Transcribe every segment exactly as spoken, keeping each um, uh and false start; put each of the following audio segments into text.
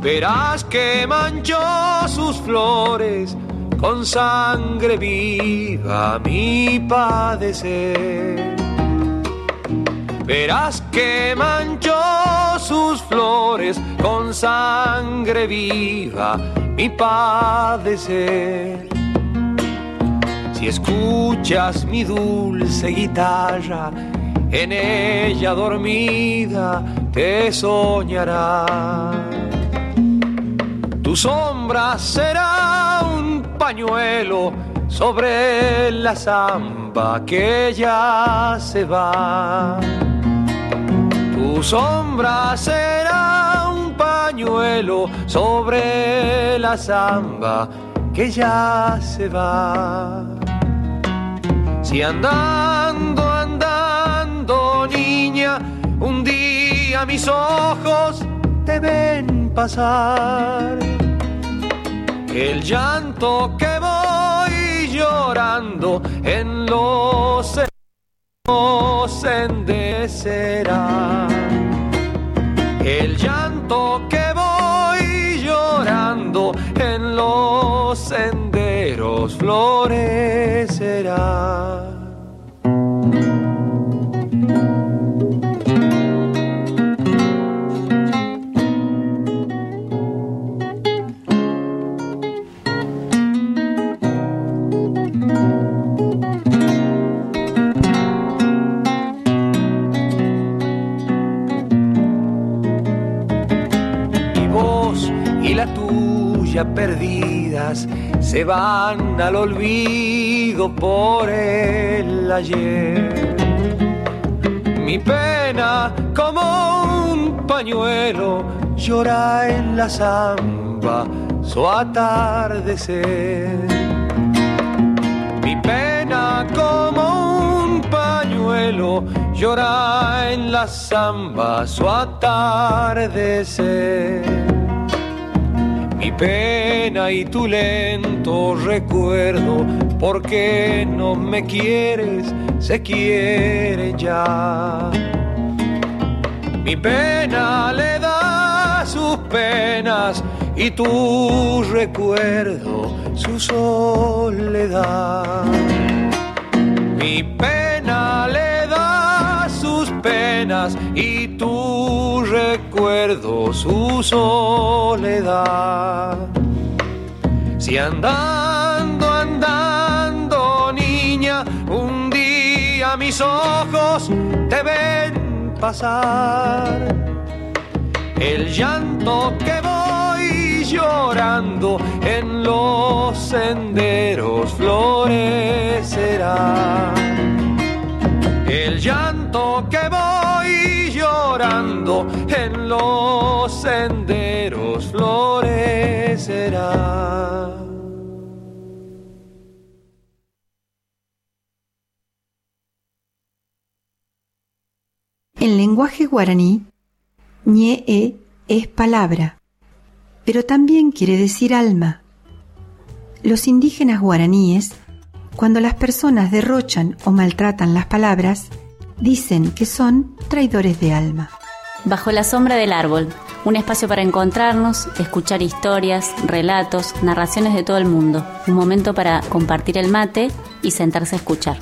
verás que manchó sus flores con sangre viva mi padecer. Verás que manchó sus flores con sangre viva mi padecer. Si escuchas mi dulce guitarra, en ella dormida te soñará. Tu sombra será un pañuelo sobre la zamba que ya se va. Tu sombra será un pañuelo sobre la zamba que ya se va. Si andando, andando, niña, un día mis ojos te ven pasar, el llanto que voy llorando en los senos enderecerá. El llanto que voy llorando en los senderos florecerá. Perdidas se van al olvido por el ayer. Mi pena como un pañuelo llora en la zamba su atardecer. Mi pena como un pañuelo llora en la zamba su atardecer. Mi pena y tu lento recuerdo, porque no me quieres, se quiere ya. Mi pena le da sus penas y tu recuerdo su soledad. Mi pena le da sus penas y tu recuerdo su soledad. Si andando, andando, niña, un día mis ojos te ven pasar, el llanto que voy llorando en los senderos florecerá. El llanto que voy llorando en los senderos florecerá. En lenguaje guaraní, ñe es palabra, pero también quiere decir alma. Los indígenas guaraníes, cuando las personas derrochan o maltratan las palabras, dicen que son traidores de alma. Bajo la sombra del árbol, un espacio para encontrarnos, escuchar historias, relatos, narraciones de todo el mundo. Un momento para compartir el mate y sentarse a escuchar.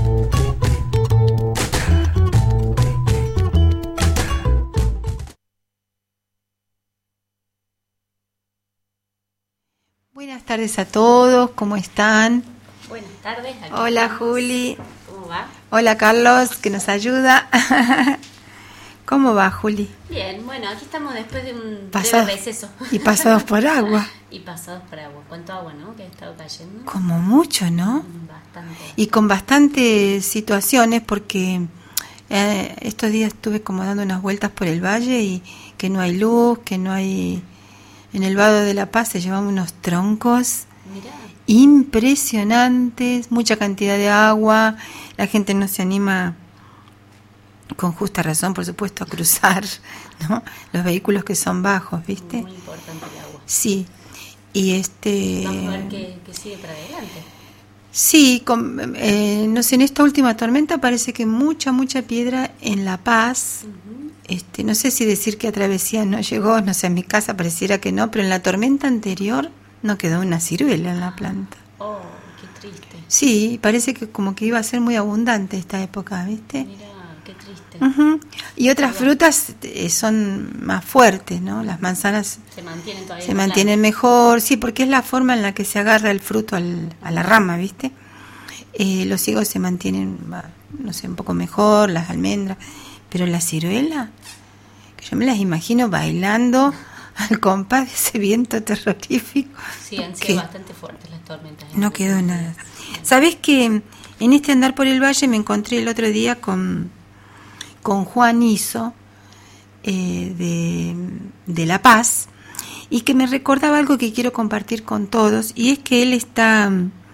Buenas tardes a todos, ¿cómo están? Buenas tardes. Hola estamos. Juli. ¿Cómo va? Hola Carlos, que nos ayuda. ¿Cómo va, Juli? Bien, bueno, aquí estamos después de un Pasado, breve receso. Y pasados por agua. Y pasados por agua. ¿Cuánto agua, no? Que ha estado cayendo. Como mucho, ¿no? Bastante. Y con bastantes situaciones, porque eh, estos días estuve como dando unas vueltas por el valle y que no hay luz, que no hay... En el Vado de la Paz se llevan unos troncos Mirá. impresionantes, mucha cantidad de agua, la gente no se anima, con justa razón, por supuesto, a cruzar, ¿no? Los vehículos que son bajos, ¿viste? Muy importante el agua. Sí, y este... Vamos a ver qué, qué sigue para adelante. Sí, con, eh, no sé, en esta última tormenta parece que mucha, mucha piedra en La Paz, uh-huh. este, no sé si decir que a travesía no llegó, no sé, a mi casa pareciera que no, pero en la tormenta anterior no quedó una ciruela en la planta. Oh, qué triste. Sí, parece que como que iba a ser muy abundante esta época, ¿viste? Mira, qué triste. Uh-huh. Y otras frutas eh, son más fuertes, ¿no? Las manzanas se mantienen todavía. Se mantienen mejor, sí, porque es la forma en la que se agarra el fruto al, a la rama, ¿viste? Eh, los higos se mantienen, no sé, un poco mejor, las almendras, pero la ciruela, que yo me las imagino bailando al compás de ese viento terrorífico. Sí, han sido bastante fuertes las tormentas. No quedó nada. ¿Sabés que en este andar por el valle me encontré el otro día con, con Juan Iso eh, de, de La Paz, y que me recordaba algo que quiero compartir con todos, y es que él está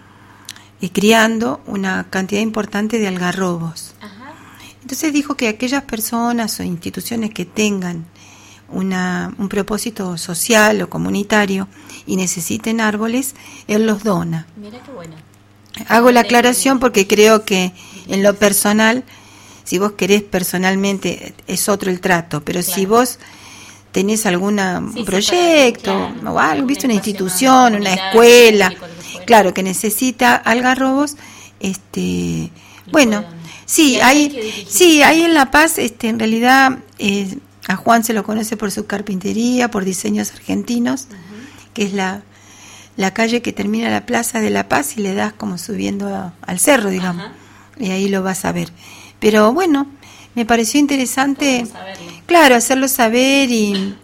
eh, criando una cantidad importante de algarrobos. Ajá. Entonces dijo que aquellas personas o instituciones que tengan una, un propósito social o comunitario y necesiten árboles, él los dona. Mira qué bueno. Hago la aclaración porque creo que en lo personal, si vos querés personalmente, es otro el trato, pero claro, si vos tenés algún sí, proyecto sí, claro, o algo, viste, una institución, una escuela, claro, que necesita algarrobos, este, bueno, sí, hay, sí, hay en La Paz, este, en realidad, eh, a Juan se lo conoce por su carpintería, por diseños argentinos, uh-huh, que es la, la calle que termina la Plaza de La Paz y le das como subiendo a, al cerro, digamos, uh-huh, y ahí lo vas a ver. Pero bueno, me pareció interesante, claro, hacerlo saber y,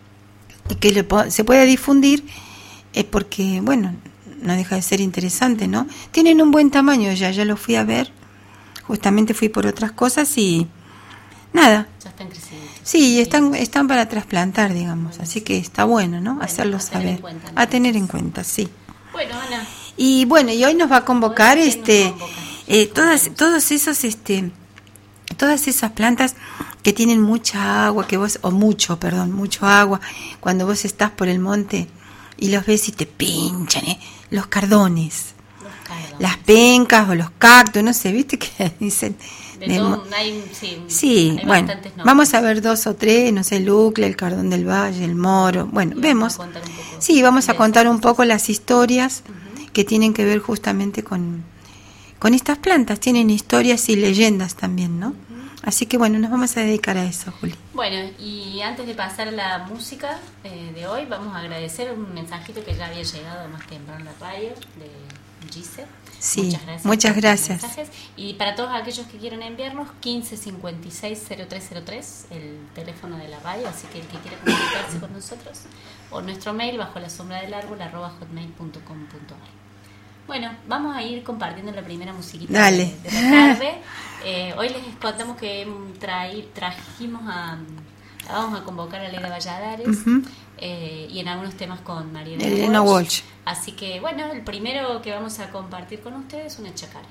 y que le, se pueda difundir, eh, porque, bueno, no deja de ser interesante, ¿no? Tienen un buen tamaño ya, ya lo fui a ver, justamente fui por otras cosas y nada. Ya están creciendo. Sí, están, están para trasplantar, digamos, así que está bueno, ¿no? Bueno, hacerlo a saber, tener cuenta, ¿no? A tener en cuenta, sí. Bueno, Ana. Y bueno, y hoy nos va a convocar, este, nos convoca? eh, todas, todos esos, este, todas esas plantas que tienen mucha agua, que vos, o mucho, perdón, mucho agua, cuando vos estás por el monte y los ves y te pinchan, ¿eh? Los cardones, los cardones, las pencas o los cactus, no sé, ¿viste que dicen? De de todo, hay, sí, sí hay bueno, vamos a ver dos o tres, no sé, el ucle, el cardón del valle, el moro, bueno, y vemos, sí, vamos a contar un poco las historias uh-huh, que tienen que ver justamente con, con estas plantas, tienen historias y leyendas también, ¿no? Uh-huh. Así que bueno, nos vamos a dedicar a eso, Juli. Bueno, y antes de pasar a la música eh, de hoy, vamos a agradecer un mensajito que ya había llegado más temprano en la radio, de Gise. Sí, muchas gracias. Muchas gracias. Y para todos aquellos que quieran enviarnos, quince cincuenta y seis cero tres cero tres, el teléfono de la radio, así que el que quiera comunicarse con nosotros, o nuestro mail bajo la sombra del árbol arroba hotmail punto com punto ar. Bueno, vamos a ir compartiendo la primera musiquita Dale. De, de la tarde. Eh, hoy les contamos que traí, trajimos a... Vamos a convocar a Leila Valladares, uh-huh, eh, y en algunos temas con Mariana Elena Walsh. Walsh. Así que, bueno, el primero que vamos a compartir con ustedes es una chacarera.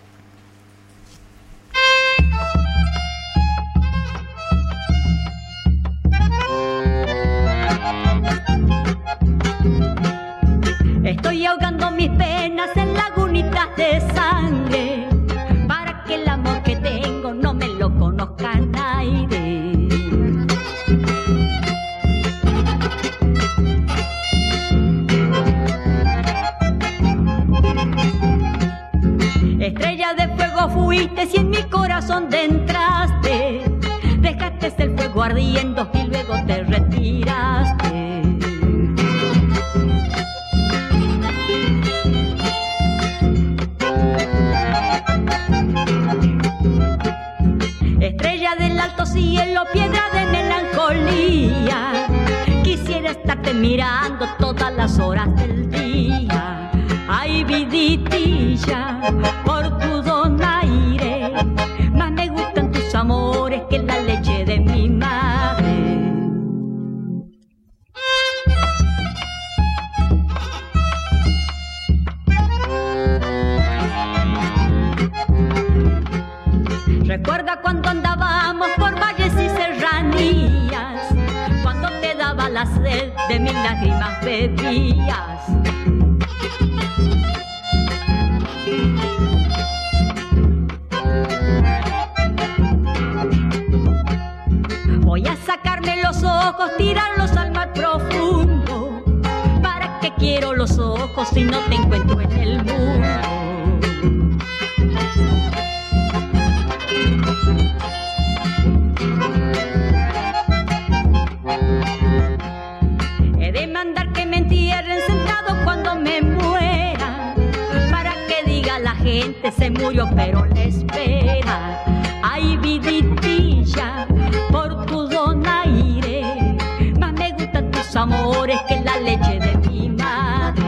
Estoy ahogando mis penas en lagunitas de sangre, para que el amor que tengo no me lo conozca nadie. Estrella de fuego fuiste si en mi corazón te entraste, dejaste el fuego ardiendo y luego te retiraste. Estrella del alto cielo, piedra de melancolía, quisiera estarte mirando todas las horas del día. Ay, viditilla, por tu donaire, más me gustan tus amores que la leche de mi madre. Recuerda cuando andábamos por valles y serranías, cuando te daba la sed de mis lágrimas bebías. Hoy ojos, tirarlos al mar profundo. ¿Para qué quiero los ojos si no te encuentro en el mundo? He de mandar que me entierren sentado cuando me muera, para que diga la gente se murió pero le espera. Ay, viditilla, por tu donaire, más me gustan tus amores que la leche de mi madre.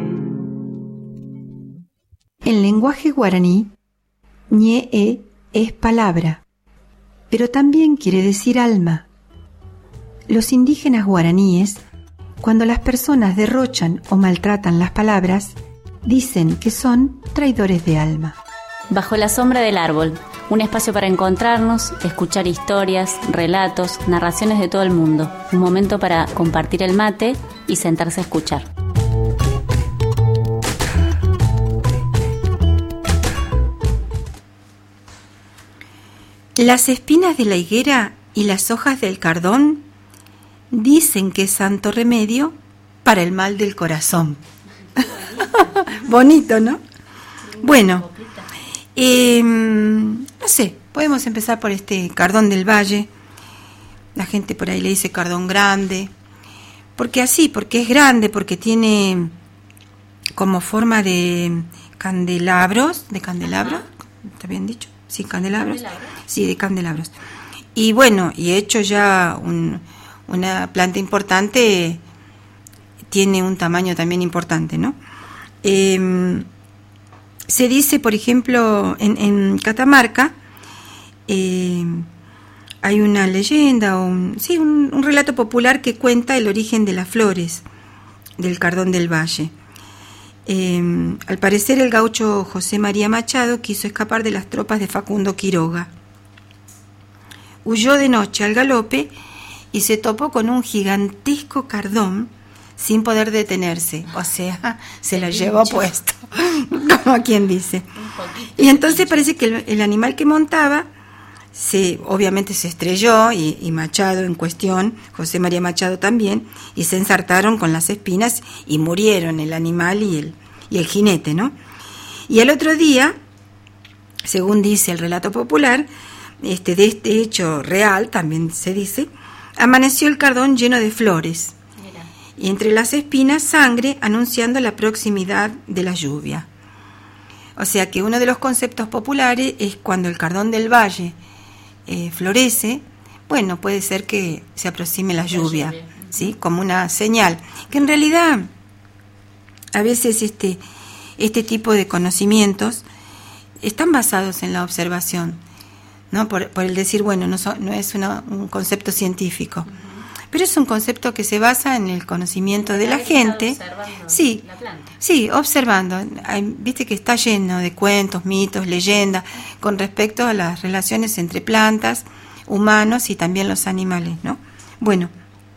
En lenguaje guaraní, ñe es palabra, pero también quiere decir alma. Los indígenas guaraníes, cuando las personas derrochan o maltratan las palabras, dicen que son traidores de alma. Bajo la sombra del árbol, un espacio para encontrarnos, escuchar historias, relatos, narraciones de todo el mundo. Un momento para compartir el mate y sentarse a escuchar. Las espinas de la higuera y las hojas del cardón dicen que es santo remedio para el mal del corazón. Bonito, ¿no? Bueno, eh, no sé, podemos empezar por este cardón del valle. La gente por ahí le dice cardón grande, porque así, porque es grande, porque tiene como forma de candelabros, de candelabros, ¿está bien dicho? Sí, candelabros. ¿Candelabros? Sí, de candelabros. Y bueno, y hecho ya un, una planta importante, tiene un tamaño también importante, ¿no? Eh, se dice, por ejemplo, en, en Catamarca, eh, hay una leyenda, o un, sí, un, un relato popular que cuenta el origen de las flores del cardón del valle. Eh, al parecer el gaucho José María Machado quiso escapar de las tropas de Facundo Quiroga. Huyó de noche al galope y se topó con un gigantesco cardón sin poder detenerse, o sea, se lo llevó puesto, como quien dice. Y entonces parece que el, el animal que montaba, se, obviamente se estrelló, y, y Machado en cuestión, José María Machado también, y se ensartaron con las espinas y murieron el animal y el, y el jinete, ¿no? Y al otro día, según dice el relato popular, este, de este hecho real, también se dice, amaneció el cardón lleno de flores, y entre las espinas sangre, anunciando la proximidad de la lluvia. O sea que uno de los conceptos populares es cuando el cardón del valle eh, florece, bueno, puede ser que se aproxime la lluvia, la lluvia. ¿Sí? Como una señal, que en realidad a veces este, este tipo de conocimientos están basados en la observación, ¿no? Por, por el decir, bueno, no, so, no es una, un concepto científico, uh-huh. Pero es un concepto que se basa en el conocimiento de la gente. Sí, la planta. Sí, observando. Hay, viste que está lleno de cuentos, mitos, leyendas con respecto a las relaciones entre plantas, humanos y también los animales, ¿no? Bueno,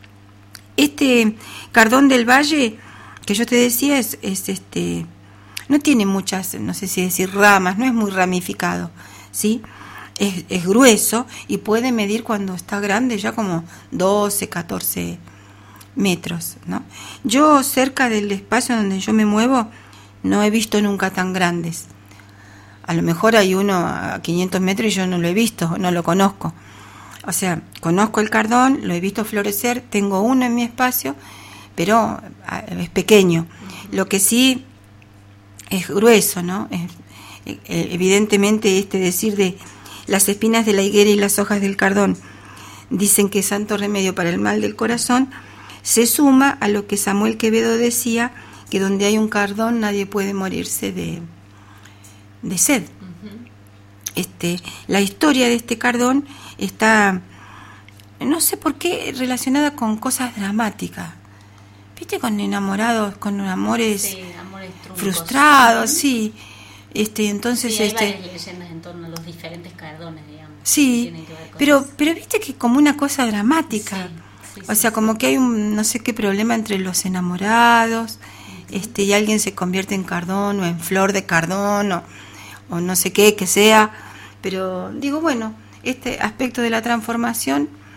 este cardón del valle que yo te decía es, es este, no tiene muchas, no sé si decir ramas, no es muy ramificado, ¿sí? Es, es grueso y puede medir cuando está grande ya como doce, catorce metros, ¿no? Yo cerca del espacio donde yo me muevo no he visto nunca tan grandes. A lo mejor hay uno a quinientos metros y yo no lo he visto, no lo conozco. O sea, conozco el cardón, lo he visto florecer, tengo uno en mi espacio, pero es pequeño. Lo que sí es grueso, ¿no? Es, evidentemente este decir de las espinas de la higuera y las hojas del cardón dicen que es santo remedio para el mal del corazón, se suma a lo que Samuel Quevedo decía, que donde hay un cardón nadie puede morirse de, de sed. Uh-huh. Este, la historia de este cardón está, no sé por qué, relacionada con cosas dramáticas. ¿Viste? Con enamorados, con amores, sí, amores frustrados, sí. Este, entonces, sí, hay este, varias leyendas en torno a los diferentes cardones, digamos. Sí, pero, pero viste que como una cosa dramática, sí, sí, o sea, sí, como sí. que hay un no sé qué problema entre los enamorados, uh-huh. este, y alguien se convierte en cardón o en flor de cardón o, o no sé qué que sea, pero digo, bueno, este aspecto de la transformación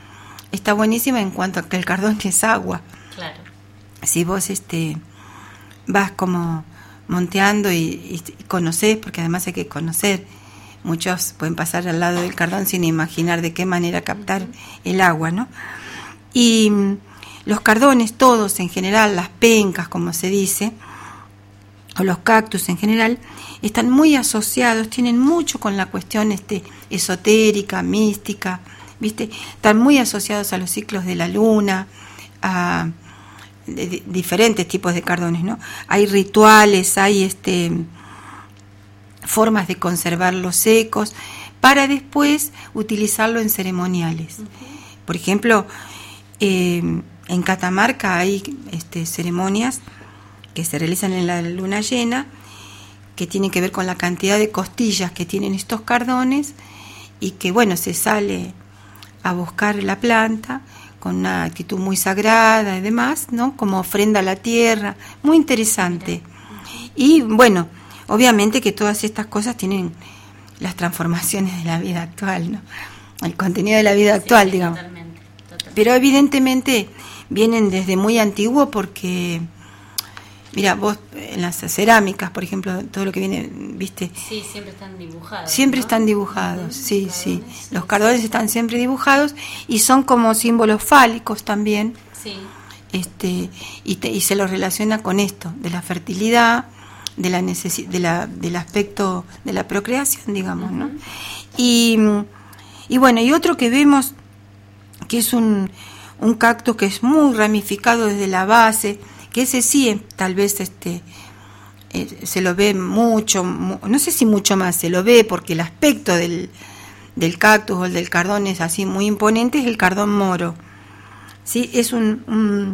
está buenísima en cuanto a que el cardón es agua. Claro. Si vos este vas como monteando y, y, y conocés, porque además hay que conocer, muchos pueden pasar al lado del cardón sin imaginar de qué manera captar el agua, ¿no? Y los cardones todos en general, las pencas como se dice, o los cactus en general, están muy asociados, tienen mucho con la cuestión este, esotérica, mística, ¿viste? Están muy asociados a los ciclos de la luna, a de, de, diferentes tipos de cardones, ¿no? Hay rituales, hay este formas de conservarlos secos para después utilizarlo en ceremoniales. Uh-huh. Por ejemplo, eh, en Catamarca hay este, ceremonias que se realizan en la luna llena, que tienen que ver con la cantidad de costillas que tienen estos cardones, y que bueno, se sale a buscar la planta con una actitud muy sagrada y demás, ¿no? Como ofrenda a la tierra, muy interesante. Y bueno, obviamente que todas estas cosas tienen las transformaciones de la vida actual, ¿no? El contenido de la vida actual, sí, digamos. Totalmente, totalmente. Pero evidentemente vienen desde muy antiguo porque, mira, vos en las cerámicas, por ejemplo, todo lo que viene, ¿viste? Sí, siempre están dibujados. Siempre ¿no? están dibujados, uh-huh. sí, sí. Los cardones están siempre dibujados y son como símbolos fálicos también. Sí. Este, y, te, y se los relaciona con esto, de la fertilidad, de la necesi- de la, del aspecto de la procreación, digamos, uh-huh. ¿no? Y, y bueno, y otro que vemos, que es un, un cactus que es muy ramificado desde la base, que ese sí, tal vez este eh, se lo ve mucho, mu- no sé si mucho más, se lo ve porque el aspecto del, del cactus o el del cardón es así muy imponente, es el cardón moro. Sí, es un, un,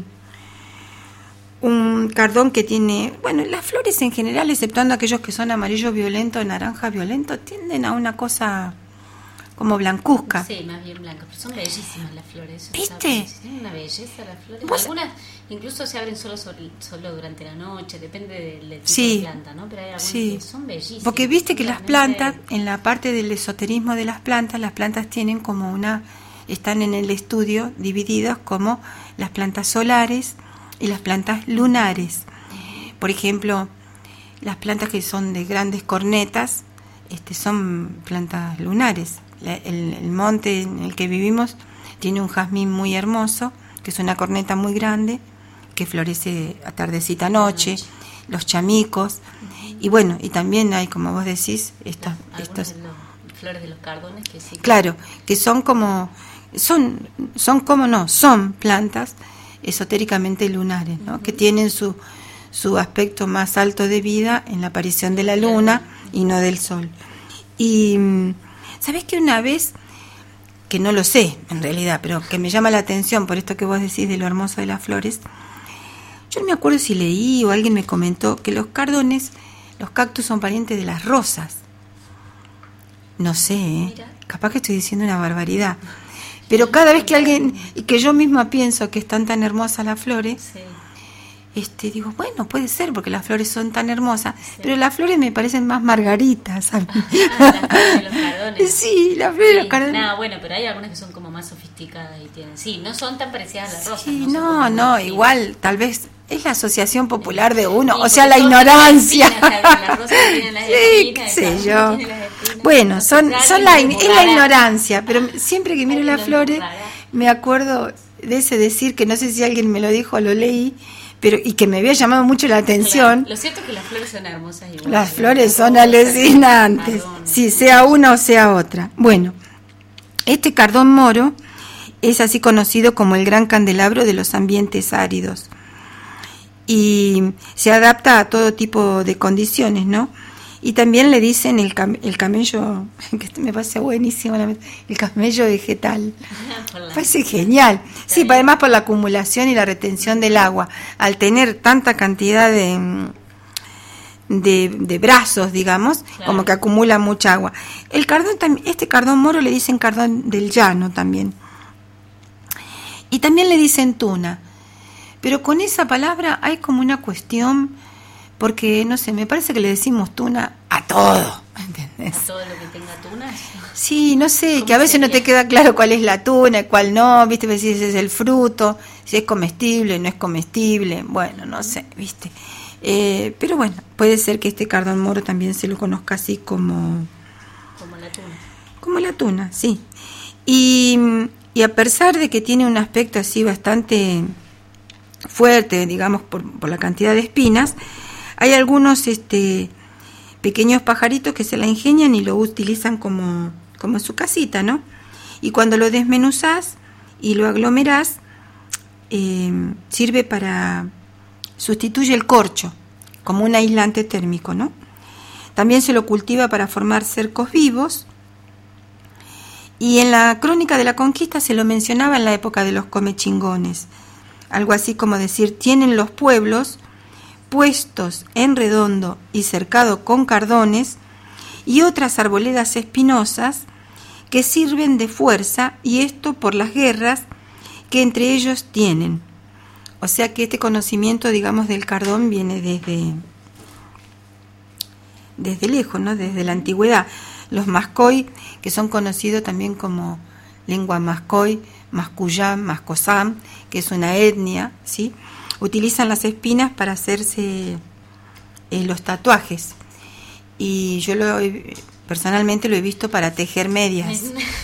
un cardón que tiene, bueno, las flores en general, exceptuando aquellos que son amarillo violento, naranja violento, tienden a una cosa como blancuzca. Sí, más bien blancas, pero son bellísimas las flores. ¿Viste? Tienen una belleza las flores. ¿Vos? Algunas incluso se abren solo sobre, solo durante la noche, depende del, del tipo sí, de planta, ¿no? Pero hay algunas sí. que son bellísimas. Porque viste que las realmente... plantas, en la parte del esoterismo de las plantas, las plantas tienen como una, están en el estudio divididas como las plantas solares y las plantas lunares. Por ejemplo, las plantas que son de grandes cornetas, este, son plantas lunares. La, el, el monte en el que vivimos tiene un jazmín muy hermoso, que es una corneta muy grande, que florece a tardecita noche, los chamicos, y bueno, y también hay, como vos decís, estos... estos de los, flores de los cardones que sí. Claro, que son como, son, son como no, son plantas esotéricamente lunares, ¿no? Uh-huh. Que tienen su, su aspecto más alto de vida en la aparición de la luna y no del sol. Y ¿sabés que una vez, que no lo sé en realidad, pero que me llama la atención por esto que vos decís de lo hermoso de las flores? Yo no me acuerdo si leí o alguien me comentó que los cardones, los cactus son parientes de las rosas. No sé, ¿eh? Capaz que estoy diciendo una barbaridad. Pero cada vez que alguien, y que yo misma pienso que están tan hermosas las flores, sí. este digo, bueno, puede ser, porque las flores son tan hermosas, sí. Pero las flores me parecen más margaritas a mí. Ah, las flores de los cardones. Sí, las flores sí, de los cardones. No, bueno, pero hay algunas que son como más sofisticadas y tienen, sí, no son tan parecidas a las rosas. Sí, no, no, no igual, sí. Tal vez es la asociación popular de uno, sí, o sea, la ignorancia. Las, las rosas tienen las sí, espinas, qué sé yo. Espinas, bueno, son, son la, es la ignorancia, pero ah, siempre que miro las flores me acuerdo de ese decir que no sé si alguien me lo dijo o lo leí, pero y que me había llamado mucho la atención. Claro, lo cierto es que las flores son hermosas igual. Las flores son alucinantes, si sea una o sea otra. Bueno, este cardón moro es así conocido como el gran candelabro de los ambientes áridos y se adapta a todo tipo de condiciones, ¿no? Y también le dicen el, cam- el camello, que me parece buenísimo, el camello vegetal. Me parece genial. Sí, además por la acumulación y la retención del agua. Al tener tanta cantidad de, de, de brazos, digamos, claro. Como que acumula mucha agua. El cardón, este cardón moro le dicen cardón del llano también. Y también le dicen tuna. Pero con esa palabra hay como una cuestión... Porque, no sé, me parece que le decimos tuna a todo, ¿entendés? A todo lo que tenga tunas. Sí, no sé, que a veces sería? no te queda claro cuál es la tuna y cuál no, viste, si ese es el fruto, si es comestible, no es comestible, bueno, no sé, viste. Eh, pero bueno, puede ser que este cardón moro también se lo conozca así como... Como la tuna. Como la tuna, sí. Y, y a pesar de que tiene un aspecto así bastante fuerte, digamos, por, por la cantidad de espinas, hay algunos este, pequeños pajaritos que se la ingenian y lo utilizan como, como su casita, ¿no? Y cuando lo desmenuzás y lo aglomerás, eh, sirve para... sustituye el corcho como un aislante térmico, ¿no? También se lo cultiva para formar cercos vivos. Y en la crónica de la conquista se lo mencionaba en la época de los comechingones. Algo así como decir, tienen los pueblos puestos en redondo y cercado con cardones y otras arboledas espinosas que sirven de fuerza, y esto por las guerras que entre ellos tienen. O sea que este conocimiento, digamos, del cardón viene desde, desde lejos, ¿no? Desde la antigüedad. Los mascoy, que son conocidos también como lengua mascoy, mascuyán, mascosam, que es una etnia, ¿sí? Utilizan las espinas para hacerse eh, los tatuajes. Y yo lo he, personalmente lo he visto para tejer medias.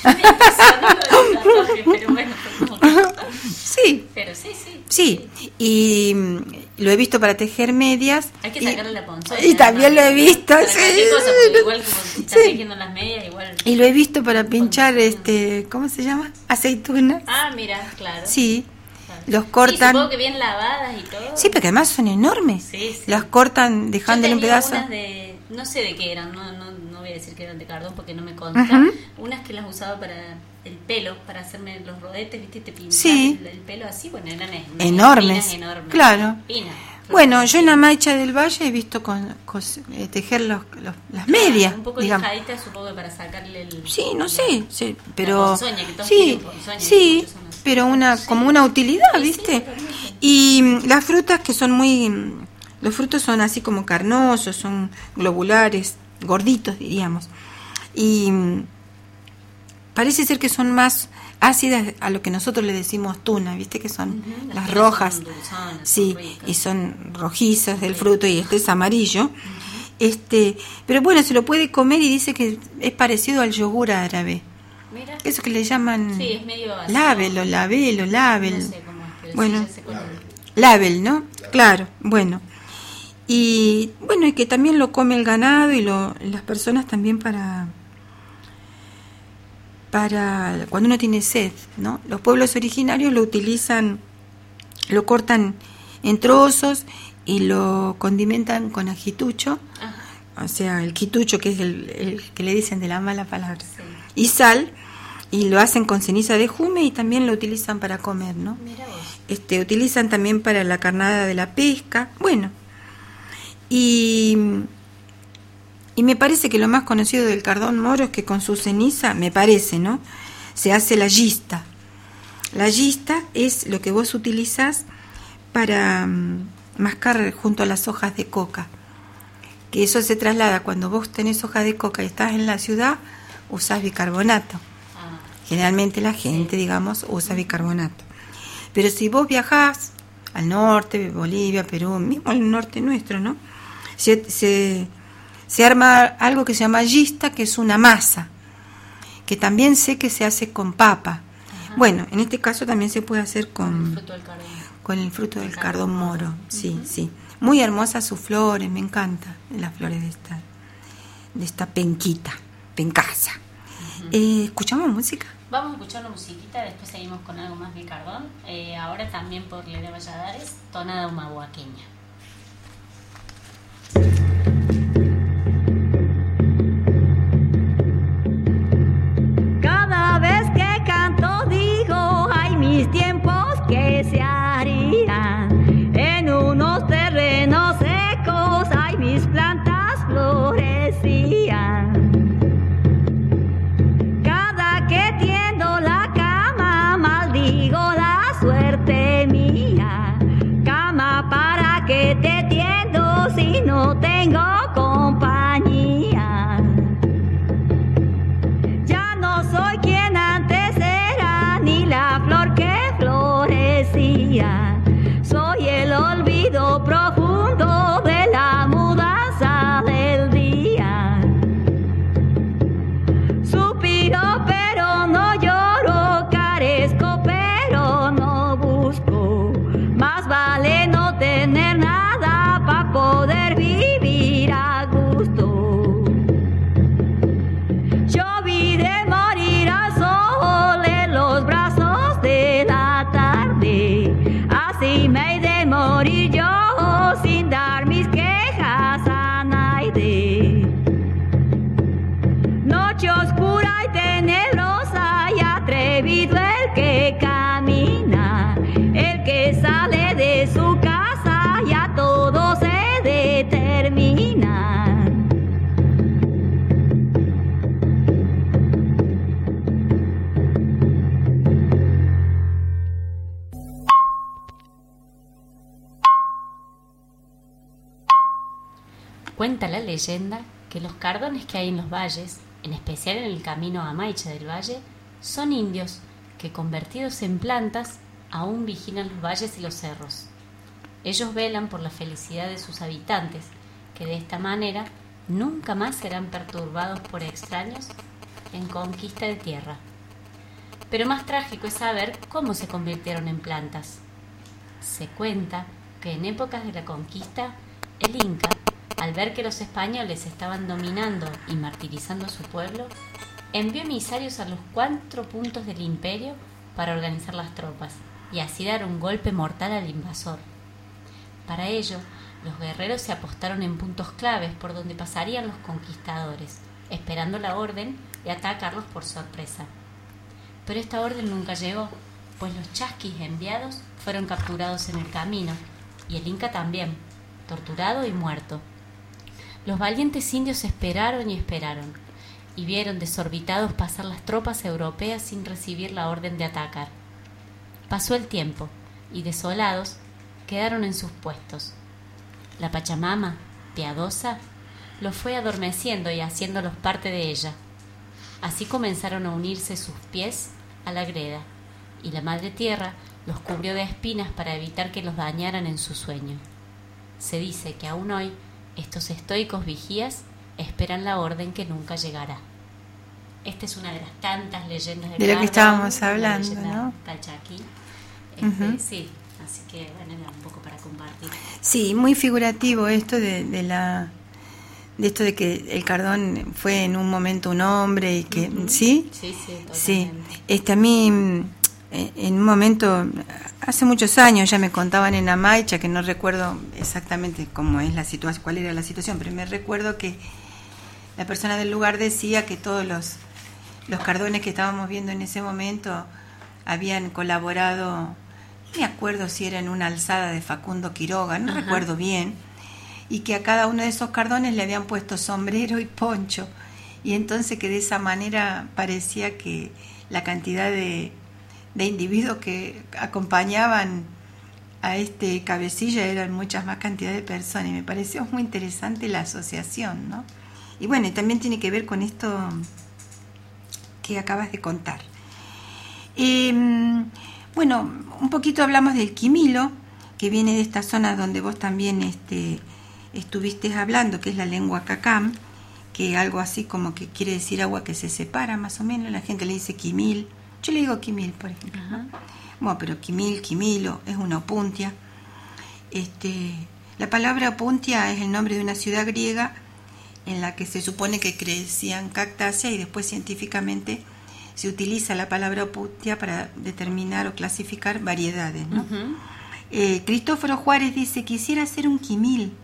Sí. Pero sí, sí. Sí, y lo he visto para tejer medias. Hay que y, sacarle la ponzoña. Y también lo he visto, para sí. cualquier cosa, porque igual como si estás Sí. tejiendo las medias, igual. Y lo he visto para pinchar, este, ¿cómo se llama? Aceitunas. Ah, mira, claro. Sí, Claro. los Sí, cortan. supongo que bien lavadas y todo. Sí, porque además son enormes. Sí, sí. Las cortan dejándole Yo un tenía pedazo. unas de, no sé de qué eran, no, no, no voy a decir que eran de cardón porque no me consta. Ujú. Unas que las usaba para el pelo, para hacerme los rodetes, viste, te pinchaba Sí. el, el pelo así, bueno, eran es- Enormes, espinas enormes. claro. Espinas. Bueno, yo en Amaicha del Valle he visto con, cos- eh, tejer los, los- las medias, Un poco digamos. dejadita, supongo que para sacarle el... Sí, no el- sé, sí, pero La ponzoña, que todos sí, tienen ponzoña, sí, muchos son así. pero una Sí. como una utilidad, Sí, sí, ¿viste? totalmente. Y mm, las frutas que son muy, mm, los frutos son así como carnosos, son globulares, gorditos, diríamos. Y mm, parece ser que son más ácidas a lo que nosotros le decimos tuna, ¿viste? Que son Ujú, las tunas rojas. son dulzonas, Sí, son ricas. y son rojizas del fruto y este es amarillo. Este, pero bueno, se lo puede comer y dice que es parecido al yogur árabe. Mira. Eso que le llaman Sí, es medio ácido. label o label o label. No sé cómo es, pero Bueno. sí, ya sé cuál es. Label, ¿no? Claro, bueno. Y bueno, y que también lo come el ganado y lo, las personas también para para cuando uno tiene sed, ¿no? Los pueblos originarios lo utilizan, lo cortan en trozos y lo condimentan con ajitucho, Ah, o sea, el quitucho, que es el, el que le dicen de la mala palabra, sí. y sal, y lo hacen con ceniza de jume y también lo utilizan para comer, ¿no? Mira vos. Este, utilizan también para la carnada de la pesca, bueno, y, y me parece que lo más conocido del cardón moro es que con su ceniza, me parece, ¿no?, se hace la yista. La yista es lo que vos utilizás para um, mascar junto a las hojas de coca, que eso se traslada cuando vos tenés hojas de coca y estás en la ciudad, usás bicarbonato. Ah, Generalmente la gente, digamos, usa bicarbonato. Pero si vos viajás al norte, Bolivia, Perú, mismo al norte nuestro, ¿no? Se, se, se arma algo que se llama yista, que es una masa, que también sé que se hace con papa. Ajá. Bueno, en este caso también se puede hacer el con, fruto del cardón. con el fruto del El cardón cardón moro. moro. Sí, Ujú. sí. Muy hermosas sus flores, me encanta las flores de esta, de esta penquita, pencasa. Eh, ¿Escuchamos música? Vamos a escuchar una musiquita, después seguimos con algo más de cardón. Eh, ahora también por Leda Valladares, tonada humahuaqueña. Cada vez que canto digo, ay, mis tiempos que se harían en unos terrenos secos, ay, mis plantas florecían. Cada que tiendo la cama, maldigo la suerte mía. Cama, ¿para qué te tiendo si no tengo compañía? olvido profundo de la mudanza del día. Suspiro pero no lloro, carezco pero no busco. Más vale no tener nada para poder vivir a gusto. Yo vi de morir al sol en los brazos de la tarde. Así me he de morir yo sin dar mis quejas a nadie. Noche oscura y tenebrosa y atrevido el que camina, el que sale de su casa ya todo se determina. Cuenta la leyenda que los cardones que hay en los valles, en especial en el camino a Maicha del Valle, son indios que, convertidos en plantas, aún vigilan los valles y los cerros. Ellos velan por la felicidad de sus habitantes, que de esta manera nunca más serán perturbados por extraños en conquista de tierra. Pero más trágico es saber cómo se convirtieron en plantas. Se cuenta que en épocas de la conquista, el Inca, al ver que los españoles estaban dominando y martirizando a su pueblo, envió emisarios a los cuatro puntos del imperio para organizar las tropas y así dar un golpe mortal al invasor. Para ello, los guerreros se apostaron en puntos claves por donde pasarían los conquistadores, esperando la orden de atacarlos por sorpresa. Pero esta orden nunca llegó, pues los chasquis enviados fueron capturados en el camino, y el Inca también, torturado y muerto. Los valientes indios esperaron y esperaron, y vieron desorbitados pasar las tropas europeas sin recibir la orden de atacar. Pasó el tiempo, y desolados, quedaron en sus puestos. La Pachamama, piadosa, los fue adormeciendo y haciéndolos parte de ella. Así comenzaron a unirse sus pies a la greda, y la Madre Tierra los cubrió de espinas para evitar que los dañaran en su sueño. Se dice que aún hoy estos estoicos vigías esperan la orden que nunca llegará. Esta es una de las tantas leyendas de, de lo Cardón, que estábamos hablando, ¿no? Calchaquí. Este, Uh-huh. Sí, así que bueno, era un poco para compartir. Sí, muy figurativo esto de, de la de esto de que el Cardón fue en un momento un hombre y que Uh-huh. sí, Sí, sí, totalmente. sí. Este a mí en un momento hace muchos años ya me contaban en Amaicha, que no recuerdo exactamente cómo es la situación, cuál era la situación, pero me recuerdo que la persona del lugar decía que todos los los cardones que estábamos viendo en ese momento habían colaborado, no me acuerdo si era en una alzada de Facundo Quiroga, no Ajá. recuerdo bien, y que a cada uno de esos cardones le habían puesto sombrero y poncho, y entonces que de esa manera parecía que la cantidad de, de individuos que acompañaban a este cabecilla eran muchas más cantidad de personas, y me pareció muy interesante la asociación, ¿no? Y bueno, y también tiene que ver con esto que acabas de contar. Eh, bueno, un poquito hablamos del quimilo, que viene de esta zona donde vos también este, estuviste hablando, que es la lengua cacam, que algo así como que quiere decir agua que se separa, más o menos. La gente le dice quimil, yo le digo quimil, por ejemplo, ¿no? Bueno, pero quimil, quimilo, es una opuntia. Este, la palabra opuntia es el nombre de una ciudad griega en la que se supone que crecían cactáceas, y después científicamente se utiliza la palabra opuntia para determinar o clasificar variedades, ¿no? Uh-huh. eh, Cristóforo Juárez dice: quisiera ser un quimil,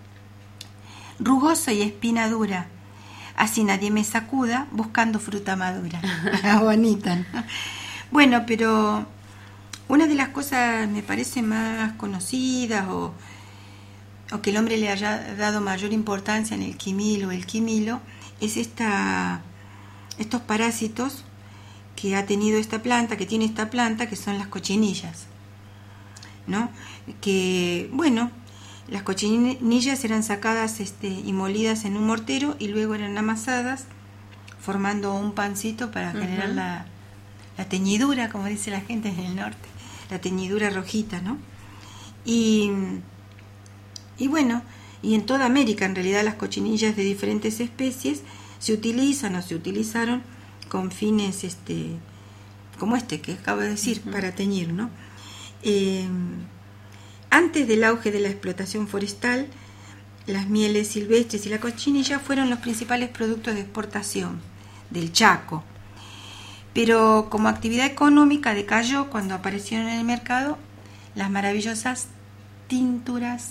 rugoso y espina dura, así nadie me sacuda buscando fruta madura. Bonita, ¿no? Bueno, pero una de las cosas me parece más conocidas o, o que el hombre le haya dado mayor importancia en el quimil o el quimilo es esta, estos parásitos que ha tenido esta planta, que tiene esta planta, que son las cochinillas, ¿no? Que, bueno, las cochinillas eran sacadas este, y molidas en un mortero y luego eran amasadas formando un pancito para uh-huh. generar la, la teñidura, como dice la gente en el norte, la teñidura rojita, ¿no? Y Y bueno, y en toda América en realidad las cochinillas de diferentes especies se utilizan o se utilizaron con fines este como este que acabo de decir, uh-huh. para teñir, ¿no? Eh, antes del auge de la explotación forestal, las mieles silvestres y la cochinilla fueron los principales productos de exportación del Chaco. Pero como actividad económica decayó cuando aparecieron en el mercado las maravillosas tinturas,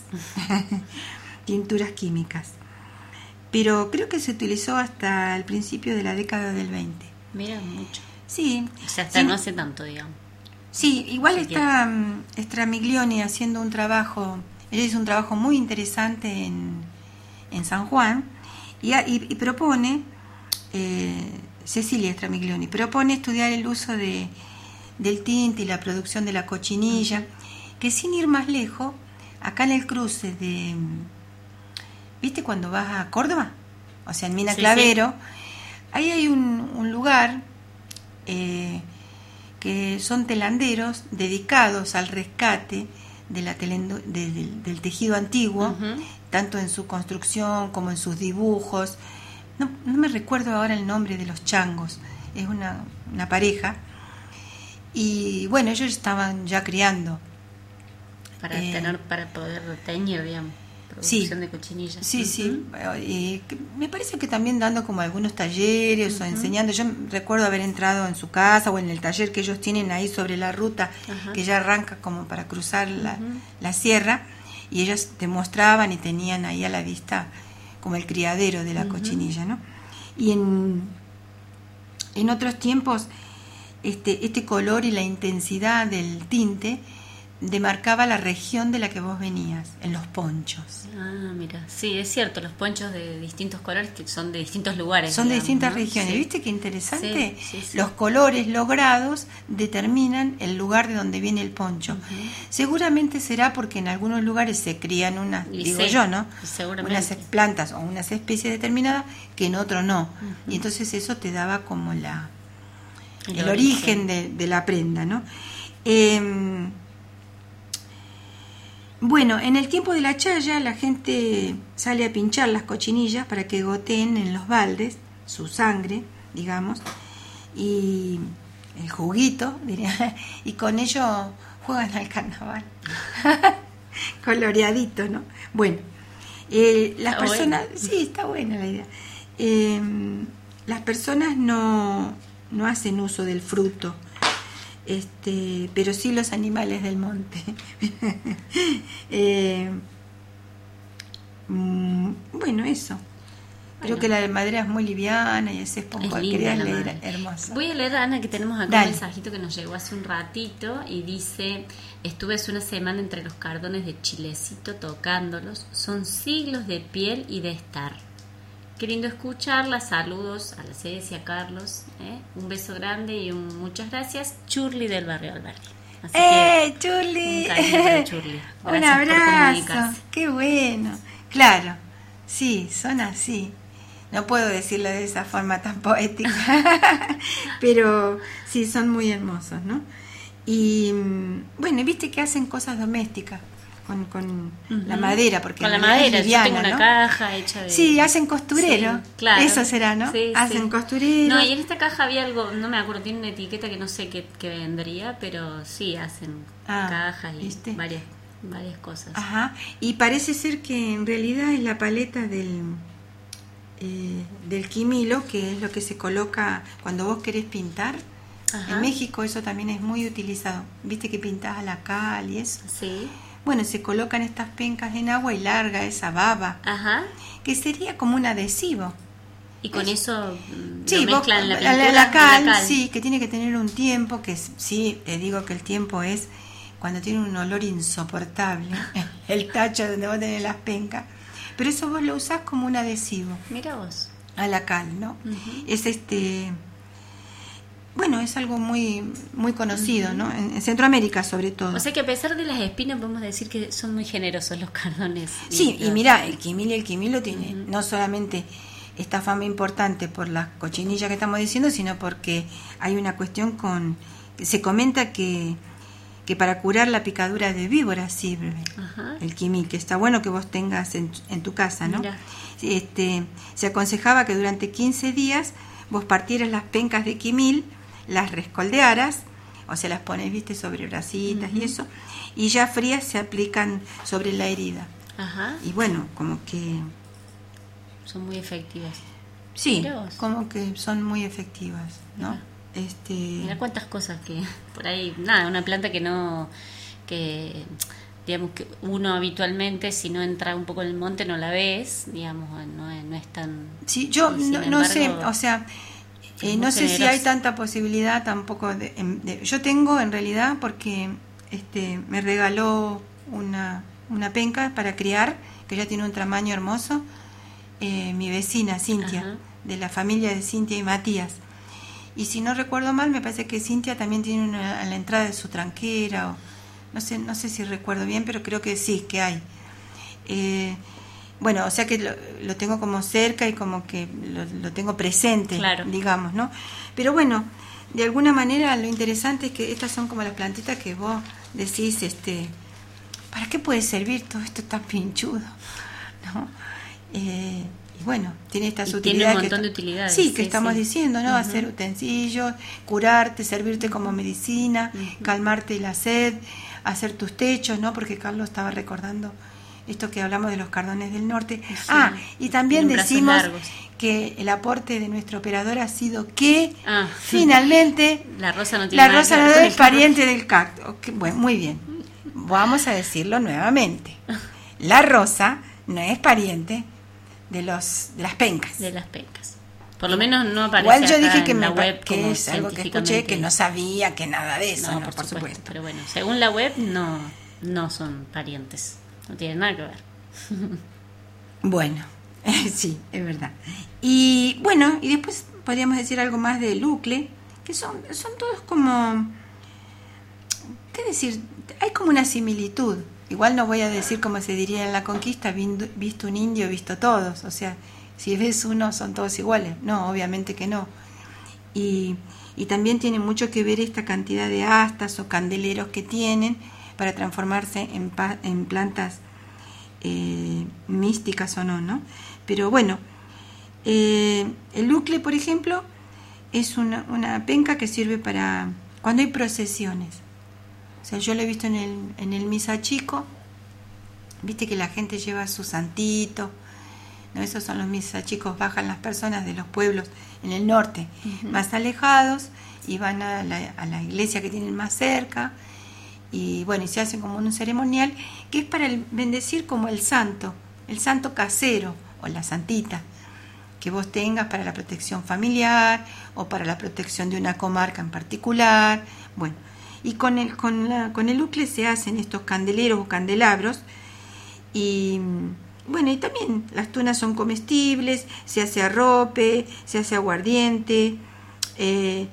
tinturas químicas. Pero creo que se utilizó hasta el principio de la década del veinte. Mira, mucho. Sí. O sea, hasta sí, no hace tanto, digamos. Sí, igual Si está um, Stramiglioni haciendo un trabajo, ella hizo un trabajo muy interesante en, en San Juan y, y, y propone, eh, Cecilia Stramiglioni, propone estudiar el uso de, del tinte y la producción de la cochinilla, que sin ir más lejos, acá en el cruce de, ¿viste cuando vas a Córdoba? O sea, en Mina Sí, Clavero, sí. Ahí hay un, un lugar eh, que son telanderos dedicados al rescate de la telendo, de, de, del tejido antiguo, uh-huh. tanto en su construcción como en sus dibujos. No, no me recuerdo ahora el nombre de los changos, es una, una pareja. Y bueno, ellos estaban ya criando. Para eh, tener, para poder teñir, digamos. Producción sí, de cochinillas. Sí, uh-huh. sí. Eh, me parece que también dando como algunos talleres uh-huh. o enseñando. Yo recuerdo haber entrado en su casa o en el taller que ellos tienen ahí sobre la ruta, uh-huh. que ya arranca como para cruzar la, uh-huh. la sierra, y ellos te mostraban y tenían ahí a la vista como el criadero de la uh-huh. cochinilla, ¿no? Y en, en otros tiempos este, este color y la intensidad del tinte demarcaba la región de la que vos venías, en los ponchos. Ah, mira, sí, es cierto, los ponchos de distintos colores que son de distintos lugares. Son digamos, de distintas ¿no? regiones, sí. ¿Viste qué interesante? Sí, sí, sí. Los colores logrados determinan el lugar de donde viene el poncho. Uh-huh. Seguramente será porque en algunos lugares se crían unas, y digo sí, yo, ¿no? Seguramente. Unas plantas o unas especies determinadas que en otro no. Uh-huh. Y entonces eso te daba como la el, el origen, origen de, de la prenda, ¿no? Eh, Bueno, en el tiempo de la chaya la gente sale a pinchar las cochinillas para que goteen en los baldes su sangre, digamos, y el juguito, diría, y con ello juegan al carnaval. Coloreadito, ¿no? Bueno, eh, las está personas... Bueno. Sí, está buena la idea. Eh, las personas no, no hacen uso del fruto, Este, pero sí los animales del monte. eh, mm, bueno, eso. Creo bueno. que la madera es muy liviana y ese esponja querías leer, hermosa. Voy a leer, Ana, que tenemos acá Dale. un mensajito que nos llegó hace un ratito y dice: estuve hace una semana entre los cardones de Chilecito tocándolos, son siglos de piel y de estar. Qué lindo escucharla, saludos a la Ceci y a Carlos, ¿eh? Un beso grande y un muchas gracias, Churli del barrio Alberti. Así ¡Eh, Churli! Un cariño, Churli. Un abrazo, qué bueno. Claro, sí, son así. No puedo decirlo de esa forma tan poética, pero sí, son muy hermosos, ¿no? Y bueno, viste que hacen cosas domésticas. Con, con uh-huh. la madera, porque con la madera, liviana, yo tengo una ¿no? caja hecha de... Sí, hacen costurero, sí, claro. Eso será, ¿no? Sí, hacen sí. costurero. No, y en esta caja había algo, no me acuerdo, tiene una etiqueta que no sé qué, qué vendría, pero sí, hacen ah, cajas y ¿viste? varias varias cosas. Ajá, y parece ser que en realidad es la paleta del eh, del quimilo, que es lo que se coloca cuando vos querés pintar. Ajá. En México eso también es muy utilizado. Viste que pintás a la cal y eso. Sí. Bueno, se colocan estas pencas en agua y larga esa baba, Ajá. que sería como un adhesivo. Y con es, eso sí, lo mezclan vos, la pintura, la, la, cal, la cal. Sí, que tiene que tener un tiempo, que sí, te digo que el tiempo es cuando tiene un olor insoportable, el tacho donde vos tenés las pencas. Pero eso vos lo usás como un adhesivo. Mira vos. A la cal, ¿no? Uh-huh. Es este... Bueno, es algo muy muy conocido, uh-huh. ¿no? En, en Centroamérica, sobre todo. O sea que a pesar de las espinas, podemos decir que son muy generosos los cardones. Sí, y, y mira, el quimilo, el quimilo tiene uh-huh. no solamente esta fama importante por las cochinillas que estamos diciendo, sino porque hay una cuestión con... Se comenta que, que para curar la picadura de víbora sirve. Ajá. El quimil, que está bueno que vos tengas en, en tu casa, ¿no? Mira. Este, se aconsejaba que durante quince días vos partieras las pencas de quimil, las rescoldearas, o sea, las pones, viste, sobre brasitas uh-huh. y eso, y ya frías se aplican sobre la herida. Ajá. Y bueno, como que... Son muy efectivas. Sí, como que son muy efectivas, ¿no? Mira. Este... Mira cuántas cosas que por ahí, nada, una planta que no, que digamos que uno habitualmente si no entra un poco en el monte no la ves, digamos, no es, no es tan... Sí, yo no, embargo, no sé, o sea, eh, no sé si hay tanta posibilidad tampoco de, de... Yo tengo en realidad porque este me regaló una, una penca para criar, que ya tiene un tamaño hermoso, eh, mi vecina Cintia, ajá. de la familia de Cintia y Matías. Y si no recuerdo mal, me parece que Cintia también tiene una a la entrada de su tranquera, o no sé, no sé si recuerdo bien, pero creo que sí, que hay. Eh, bueno, o sea que lo, lo tengo como cerca y como que lo, lo tengo presente, claro. digamos, ¿no? Pero bueno, de alguna manera lo interesante es que estas son como las plantitas que vos decís, este, ¿para qué puede servir todo esto tan pinchudo? ¿No? Eh, y bueno, tiene estas y utilidades. Tiene un montón que, de utilidades. Sí, que sí, estamos sí. diciendo, ¿no? Uh-huh. Hacer utensilios, curarte, servirte como medicina, uh-huh. calmarte la sed, hacer tus techos, ¿no? Porque Carlos estaba recordando esto que hablamos de los cardones del norte. Sí. Ah, y también decimos que el aporte de nuestro operador ha sido que ah. finalmente la rosa no, tiene la rosa no es pariente del cactus. Okay, bueno, muy bien. Vamos a decirlo nuevamente. La rosa no es pariente de los de las pencas. De las pencas. Por lo menos no aparece. Igual yo dije en que, la me, web que es algo que escuché, que no sabía que nada de eso, no, no por, por supuesto, supuesto. Pero bueno, según la web no, no son parientes. No tienen nada que ver. Bueno, sí, es verdad. Y bueno, y después podríamos decir algo más de Lucle, que son, son todos como, ¿qué decir? Hay como una similitud. Igual no voy a decir como se diría en la conquista, visto un indio, visto todos. O sea, si ves uno son todos iguales. No, obviamente que no. Y, y también tiene mucho que ver esta cantidad de astas o candeleros que tienen para transformarse en, pa, en plantas eh, místicas o no, ¿no? Pero bueno, eh, el lucle, por ejemplo, es una, una penca que sirve para cuando hay procesiones. O sea, yo lo he visto en el, en el misa chico, viste que la gente lleva su santito, ¿no? Esos son los misa chicos, bajan las personas de los pueblos en el norte, uh-huh. más alejados, y van a la, a la iglesia que tienen más cerca, y bueno, y se hace como un ceremonial, que es para el, bendecir como el santo, el santo casero, o la santita, que vos tengas para la protección familiar, o para la protección de una comarca en particular, bueno. Y con el, con, la, con el lucle se hacen estos candeleros o candelabros. Y bueno, y también las tunas son comestibles, se hace arrope, se hace aguardiente. Eh,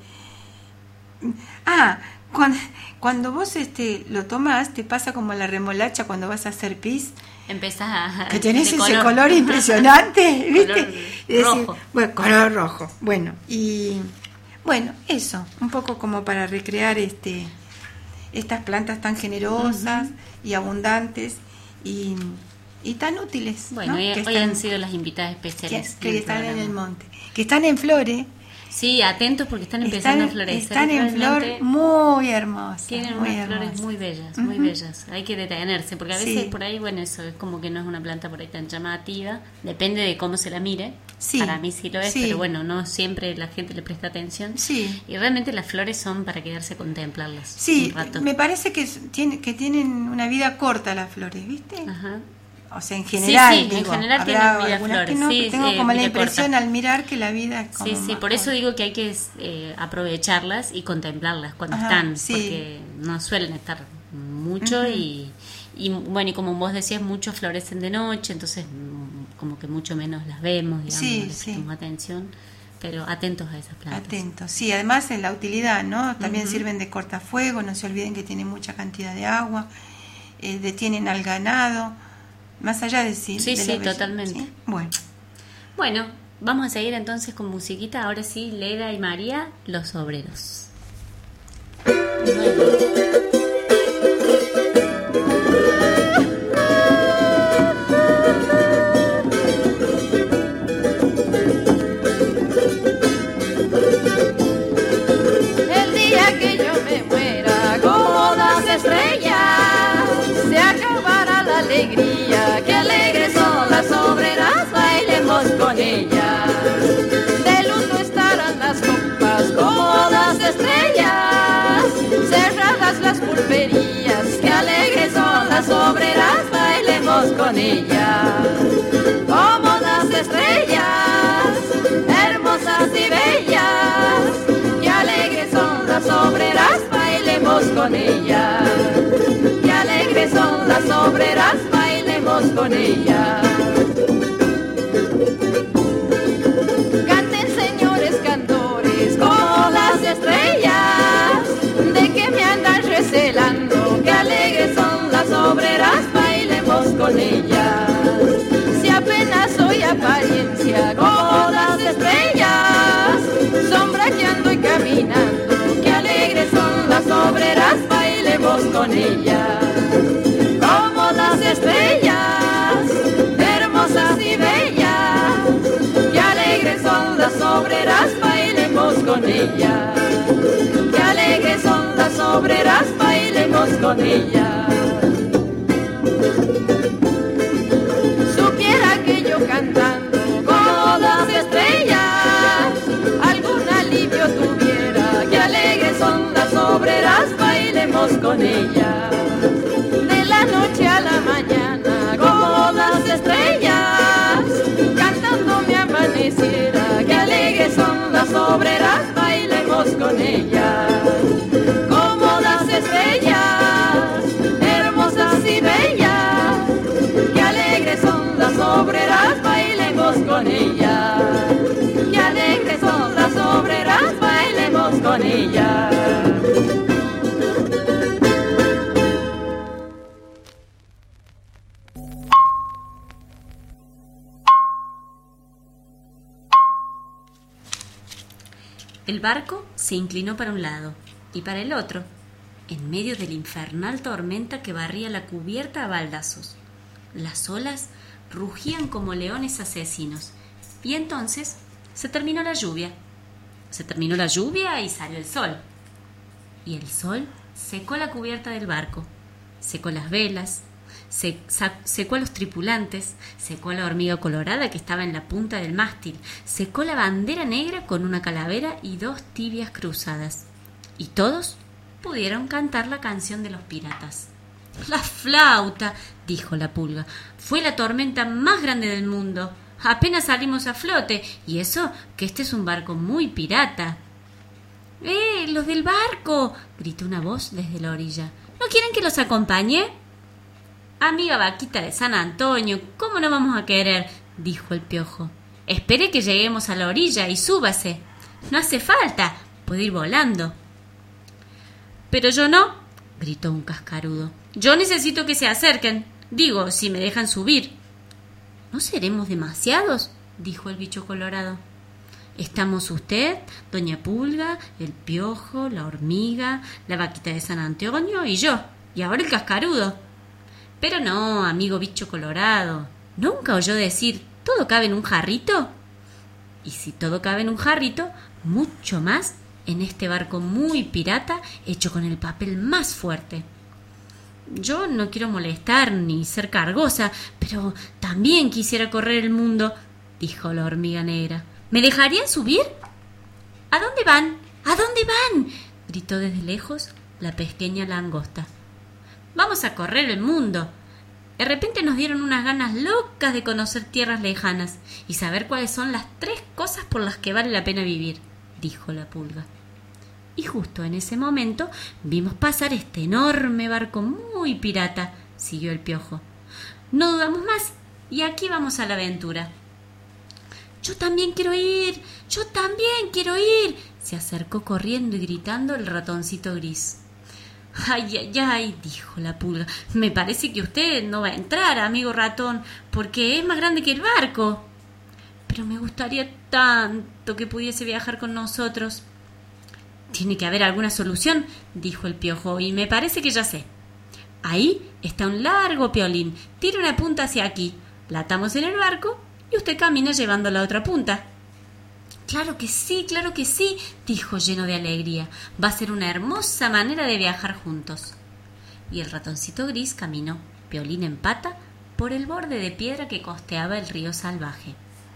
ah, cuando, cuando vos este lo tomás, te pasa como la remolacha cuando vas a hacer pis. Empezás a... Que tenés ese color, color impresionante, ¿viste? Color decir, rojo. Bueno, color rojo. Bueno, y... Bueno, eso, un poco como para recrear este estas plantas tan generosas uh-huh. y abundantes y, y tan útiles. Bueno, ¿no? hoy, que hoy están, han sido las invitadas especiales. Que, que están en el monte, que están en flores. Sí, atentos porque están empezando están, a florecer. Están en flor muy hermosas. Tienen muy unas hermosas. flores muy bellas, uh-huh. muy bellas. Hay que detenerse porque a veces sí. por ahí, bueno, eso es como que no es una planta por ahí tan llamativa. Depende de cómo se la mire. Sí. Para mí sí lo es, sí. pero bueno, no siempre la gente le presta atención. Sí. Y realmente las flores son para quedarse a contemplarlas. Sí, un rato. me parece que, tiene, que tienen una vida corta las flores, ¿viste? Ajá. O sea, en general, sí, sí, digo, en general habrá tienen vida algunas flores. que no, Sí, que tengo sí, como la vida impresión corta. al mirar que la vida es como Sí, sí, por eso corta. digo que hay que eh, aprovecharlas y contemplarlas cuando Ajá, están, sí. porque no suelen estar mucho uh-huh. y, y bueno, y como vos decías, muchos florecen de noche, entonces como que mucho menos las vemos, digamos, sí, les prestamos sí. atención, pero atentos a esas plantas. Atentos, sí, además en la utilidad, ¿no? También uh-huh. sirven de cortafuego, no se olviden que tienen mucha cantidad de agua, eh, detienen al ganado, más allá de sí. Sí, de sí, belleza, totalmente. ¿sí? Bueno. Bueno, vamos a seguir entonces con musiquita, ahora sí, Leda y María, Los Obreros. Bueno. bailemos con ella. Como las estrellas, hermosas y bellas, qué alegres son las obreras, bailemos con ella. Qué alegres son las obreras, bailemos con ella. Canten, señores cantores, como las estrellas, de que me andan recelando, qué alegres son las obreras, bailemos con ellas. Si apenas soy apariencia, como las estrellas, sombraqueando y caminando, qué alegres son las obreras, bailemos con ellas. Como las estrellas, hermosas y bellas, qué alegres son las obreras, bailemos con ellas. Qué alegres son las obreras, bailemos con ellas. Supiera que yo cantando como las estrellas, algún alivio tuviera, qué alegres son las obreras, bailemos con ellas. De la noche a la mañana, como las estrellas, cantando me amaneciera, qué alegres son las obreras, bailemos con ellas. Como las estrellas, hermosas y bellas, qué alegres son las obreras, bailemos con ellas. Qué alegres son las obreras, bailemos con ellas. El barco se inclinó para un lado y para el otro, en medio de la infernal tormenta que barría la cubierta a baldazos. Las olas rugían como leones asesinos, y entonces se terminó la lluvia. Se terminó la lluvia y salió el sol. Y el sol secó la cubierta del barco, secó las velas, se, secó a los tripulantes, secó a la hormiga colorada que estaba en la punta del mástil, secó la bandera negra con una calavera y dos tibias cruzadas. Y todos pudieron cantar la canción de los piratas. «La flauta», dijo la pulga, «fue la tormenta más grande del mundo. Apenas salimos a flote, y eso que este es un barco muy pirata». «¡Eh, los del barco!», gritó una voz desde la orilla. «¿No quieren que los acompañe?». «Amiga vaquita de San Antonio, ¿cómo no vamos a querer?», dijo el piojo. «Espere que lleguemos a la orilla y súbase. No hace falta, puede ir volando». «Pero yo no», gritó un cascarudo. «Yo necesito que se acerquen. Digo, si me dejan subir». «¿No seremos demasiados?», dijo el bicho colorado. «Estamos usted, doña Pulga, el piojo, la hormiga, la vaquita de San Antonio y yo, y ahora el cascarudo». «Pero no, amigo bicho colorado. ¿Nunca oyó decir todo cabe en un jarrito? Y si todo cabe en un jarrito, mucho más en este barco muy pirata hecho con el papel más fuerte». «Yo no quiero molestar ni ser cargosa, pero también quisiera correr el mundo», dijo la hormiga negra. «¿Me dejarían subir?». «¿A dónde van? ¿A dónde van?», gritó desde lejos la pequeña langosta. «Vamos a correr el mundo». De repente nos dieron unas ganas locas de conocer tierras lejanas y saber cuáles son las tres cosas por las que vale la pena vivir, dijo la pulga. Y justo en ese momento vimos pasar este enorme barco muy pirata, siguió el piojo. No dudamos más, y aquí vamos a la aventura. Yo también quiero ir, yo también quiero ir, se acercó corriendo y gritando el ratoncito gris. Ay, ay, ay, dijo la pulga, me parece que usted no va a entrar, amigo ratón, porque es más grande que el barco. Pero me gustaría tanto que pudiese viajar con nosotros. Tiene que haber alguna solución, dijo el piojo, y me parece que ya sé. Ahí está un largo piolín, tira una punta hacia aquí, la atamos en el barco y usted camina llevando la otra punta. Claro que sí, claro que sí, dijo lleno de alegría. Va a ser una hermosa manera de viajar juntos. Y el ratoncito gris caminó, piolín en pata, por el borde de piedra que costeaba el río salvaje.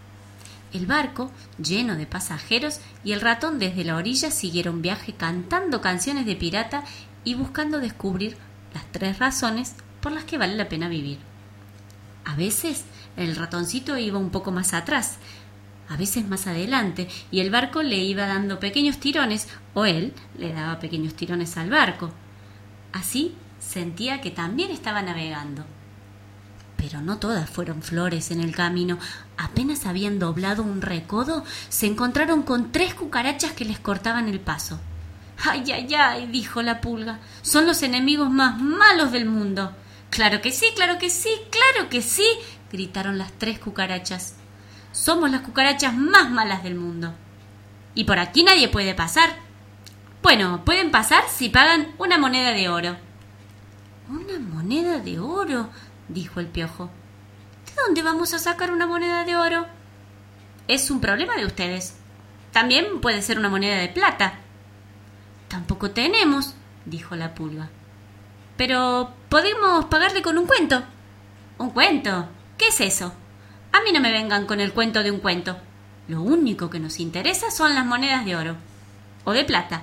El barco, lleno de pasajeros, y el ratón desde la orilla siguieron viaje cantando canciones de pirata y buscando descubrir las tres razones por las que vale la pena vivir. A veces el ratoncito iba un poco más atrás, a veces más adelante, y el barco le iba dando pequeños tirones o él le daba pequeños tirones al barco. Así sentía que también estaba navegando. Pero no todas fueron flores en el camino. Apenas habían doblado un recodo, se encontraron con tres cucarachas que les cortaban el paso. ¡Ay, ay, ay!, dijo la pulga. Son los enemigos más malos del mundo. ¡Claro que sí, claro que sí, claro que sí!, gritaron las tres cucarachas. Somos las cucarachas más malas del mundo. Y por aquí nadie puede pasar. Bueno, pueden pasar si pagan una moneda de oro. ¿Una moneda de oro?, dijo el piojo. ¿De dónde vamos a sacar una moneda de oro? Es un problema de ustedes. También puede ser una moneda de plata. Tampoco tenemos, dijo la pulga. Pero podemos pagarle con un cuento. ¿Un cuento? ¿Qué es eso? A mí no me vengan con el cuento de un cuento. Lo único que nos interesa son las monedas de oro o de plata.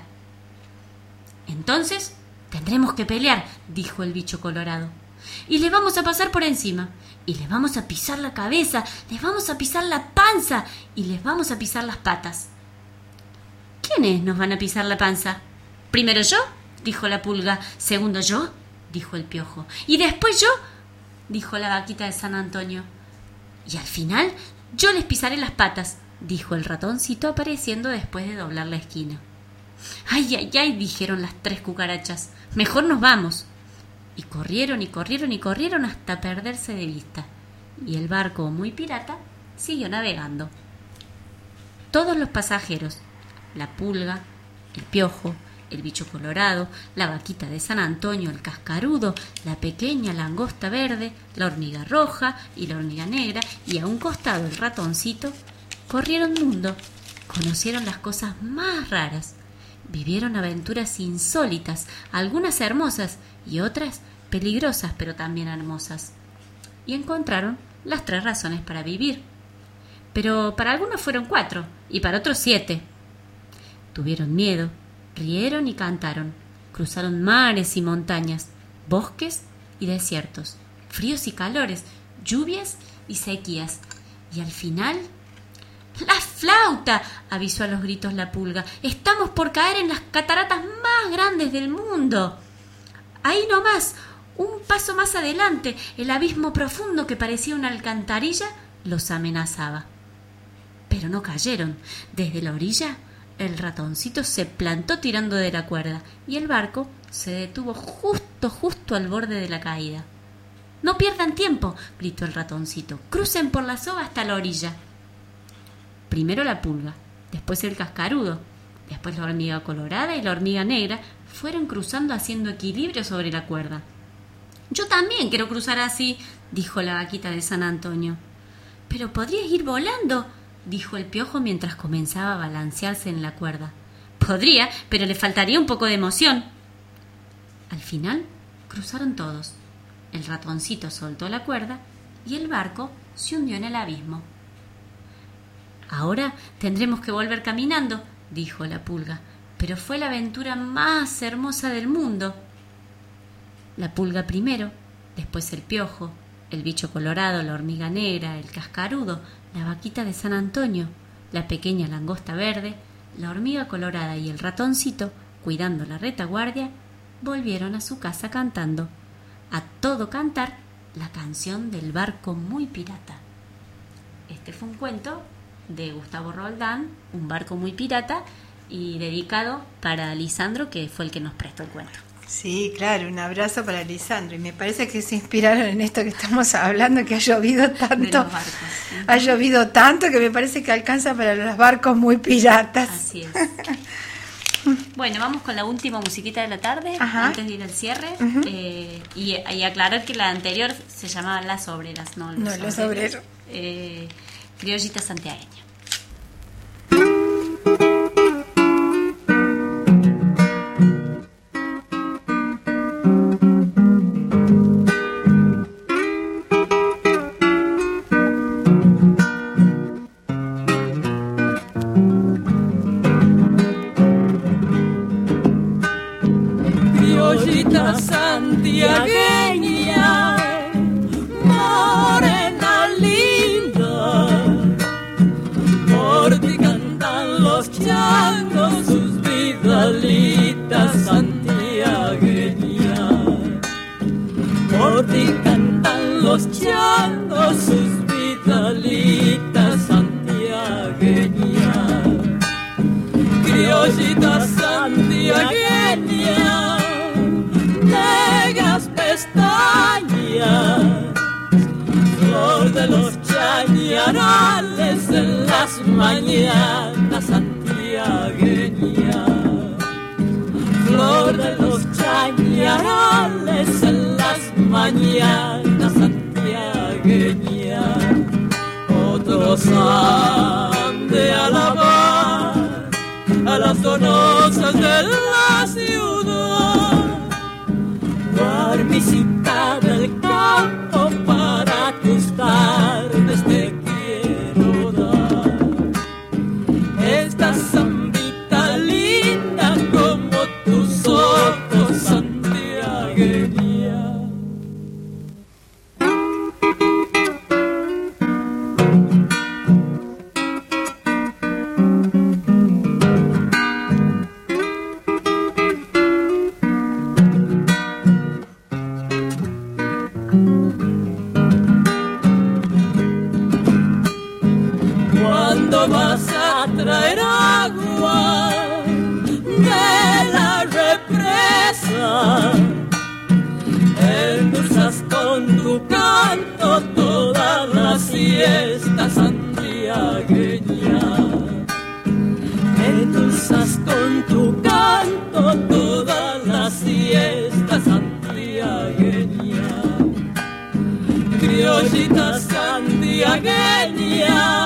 Entonces tendremos que pelear, dijo el bicho colorado. Y les vamos a pasar por encima, y les vamos a pisar la cabeza, les vamos a pisar la panza, y les vamos a pisar las patas. ¿Quiénes nos van a pisar la panza? Primero yo, dijo la pulga. Segundo yo, dijo el piojo. Y después yo, dijo la vaquita de San Antonio. Y al final yo les pisaré las patas, dijo el ratoncito apareciendo después de doblar la esquina. Ay, ay, ay, dijeron las tres cucarachas. Mejor nos vamos. Y corrieron y corrieron y corrieron hasta perderse de vista. Y el barco, muy pirata, siguió navegando. Todos los pasajeros, la pulga, el piojo, el bicho colorado, la vaquita de San Antonio, el cascarudo, la pequeña langosta verde, la hormiga roja y la hormiga negra, y a un costado el ratoncito, corrieron mundo, conocieron las cosas más raras, vivieron aventuras insólitas, algunas hermosas y otras peligrosas pero también hermosas, y encontraron las tres razones para vivir. Pero para algunos fueron cuatro y para otros siete. Tuvieron miedo, rieron y cantaron, cruzaron mares y montañas, bosques y desiertos, fríos y calores, lluvias y sequías, y al final... ¡La flauta!, avisó a los gritos la pulga. ¡Estamos por caer en las cataratas más grandes del mundo! Ahí nomás, un paso más adelante, el abismo profundo que parecía una alcantarilla los amenazaba. Pero no cayeron. Desde la orilla, el ratoncito se plantó tirando de la cuerda y el barco se detuvo justo, justo al borde de la caída. ¡No pierdan tiempo!, gritó el ratoncito. ¡Crucen por la soga hasta la orilla! Primero la pulga, después el cascarudo, después la hormiga colorada y la hormiga negra fueron cruzando haciendo equilibrio sobre la cuerda. «Yo también quiero cruzar así», dijo la vaquita de San Antonio. «Pero podrías ir volando», dijo el piojo mientras comenzaba a balancearse en la cuerda. «Podría, pero le faltaría un poco de emoción». Al final cruzaron todos. El ratoncito soltó la cuerda y el barco se hundió en el abismo. «Ahora tendremos que volver caminando», dijo la pulga, «pero fue la aventura más hermosa del mundo». La pulga primero, después el piojo, el bicho colorado, la hormiga negra, el cascarudo, la vaquita de San Antonio, la pequeña langosta verde, la hormiga colorada y el ratoncito, cuidando la retaguardia, volvieron a su casa cantando, a todo cantar, la canción del barco muy pirata. Este fue un cuento de Gustavo Roldán, Un barco muy pirata, y dedicado para Lisandro, que fue el que nos prestó el cuento. Sí, claro, un abrazo para Lisandro. Y me parece que se inspiraron en esto que estamos hablando, que ha llovido tanto. De los barcos, ¿sí? Ha llovido tanto que me parece que alcanza para los barcos muy piratas. Así es. Bueno, vamos con la última musiquita de la tarde, Ajá. antes de ir al cierre. Uh-huh. eh, y, y aclarar que la anterior se llamaba Las Obreras, no Los No, Obreros. Los Obreros. Eh, criollita santiagueña. Criollita santiagueña, morena los changos sus vitalitas santiagueñas, criollitas santiagueñas, negras pestañas, flor de los chañarales en las mañanas santiagueñas, flor de los chañarales en las mañanas santiagueñas. Otros han de alabar a las donosas de la ciudad, guarmisita del campo, para tus tardes te quiero dar esta zambita linda como tus ojos santiagueña. ¿Cuándo vas a traer agua de la represa? Endulzas con tu canto toda la siesta santiagueña. Endulzas con tu canto toda la siesta santiagueña. Criollita santiagueña,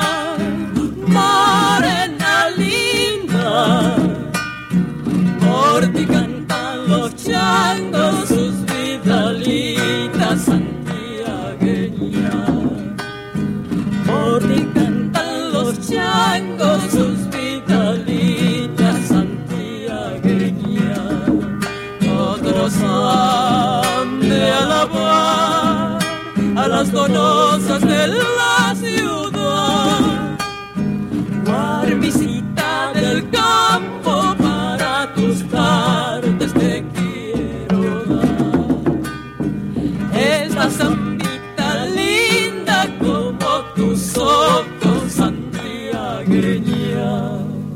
morena linda, por ti cantan los changos sus vidalitas santiagueñas, por ti cantan los changos sus vidalitas santiagueñas. Otros han de alabar a las donosas de la ciudad, guarmisita del campo, para tus tardes te quiero dar esta zambita linda como tus ojos santiagueña.